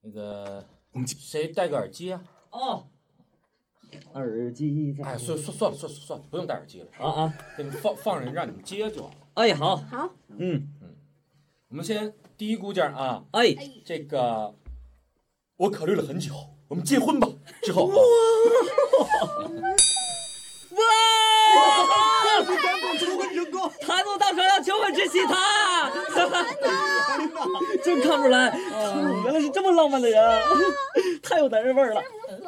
那个，谁戴个耳机啊？ 哦，耳机在。 哎，算了，不用戴耳机了。 啊， 给你们放人，让你们接就好。 哎，好， 好， 我们先第一股劲儿啊。 哎， 这个我考虑了很久，我们结婚吧。之后。 谭总到时候要求婚之喜他，真看不出来，原来是这么浪漫的人，太有男人味儿了。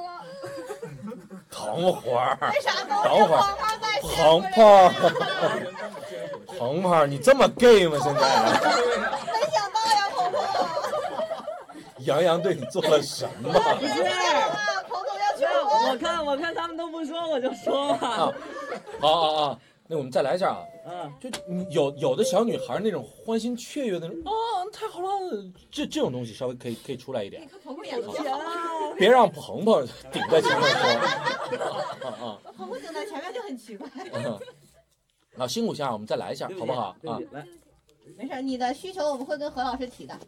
等会儿， 为啥都等会儿，鹏鹏，你这么 gay 吗？现在？ 没想到呀，鹏鹏。 杨洋对你做了什么？ 不是，鹏总要求婚。 我看他们都不说，我就说嘛。 好，那我们再来一下啊。就有的小女孩那种欢欣雀跃的那种啊，太好了，这种东西稍微可以出来一点。 鹏鹏演的别让鹏鹏顶在前面说。 鹏鹏顶在前面就很奇怪。 好，辛苦下，我们再来一下，好不好啊？ 来， 没事，你的需求我们会跟何老师提的。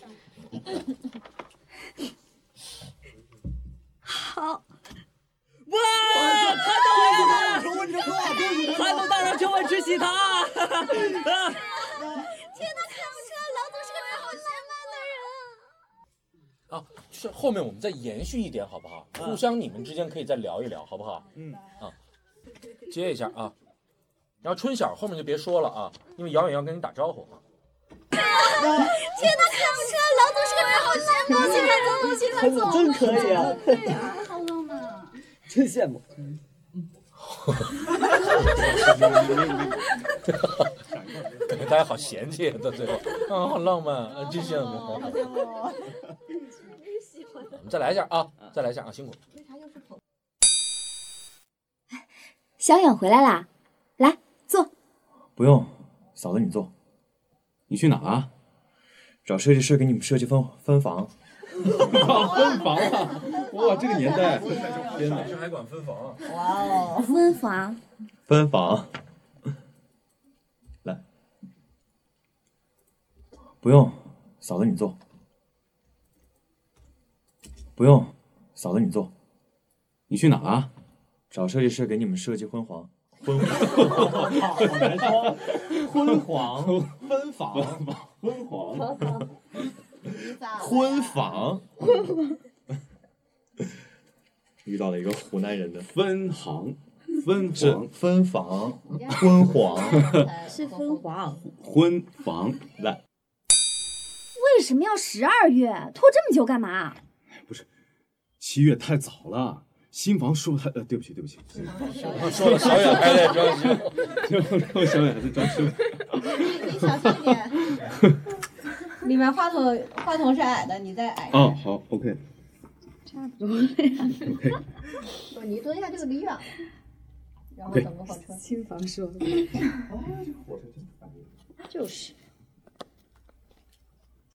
好。 哇！他到了！求婚之后，韩总大人求婚之喜他！天哪，看不出来， 老总是个好浪漫的人啊，就是后面我们再延续一点，好不好？互相你们之间可以再聊一聊，好不好？接一下啊。然后春晓后面就别说了啊，因为姚远要跟你打招呼啊。 天哪，看不出来，老总是个人，好羡慕！新韩总， 真可以啊！ 对呀，好浪漫啊！ 真羡慕。 感觉大家好嫌弃到最后啊，好浪漫啊，真羡慕。 好羡慕。 我们再来一下啊，辛苦。 为啥又是鹏？ 小远回来啦，来坐。 不用，嫂子你坐。你去哪啊？找设计师给你们设计分房。分房啊！哇，这个年代，天哪！ 还管分房？ 哇哦！ 分房。 分房。来。不用，嫂子你坐。不用，嫂子你坐。你去哪啊？找设计师给你们设计婚房。好难说。婚房，分房，婚房，婚房。遇到了一个湖南人的分行，分是房， 分房，婚房是分房。 婚房来。 为什么要12月？拖这么久干嘛？ 不是，7月太早了。新房说还对不起， 说了小远还在装修， 说小远还在装修。 你小心一点，里面话筒是矮的，你再矮。 哦，好 ，OK。 差不多了呀。 OK。 不，你蹲下这个离远了，然后等个火车。 新房说的。 就是。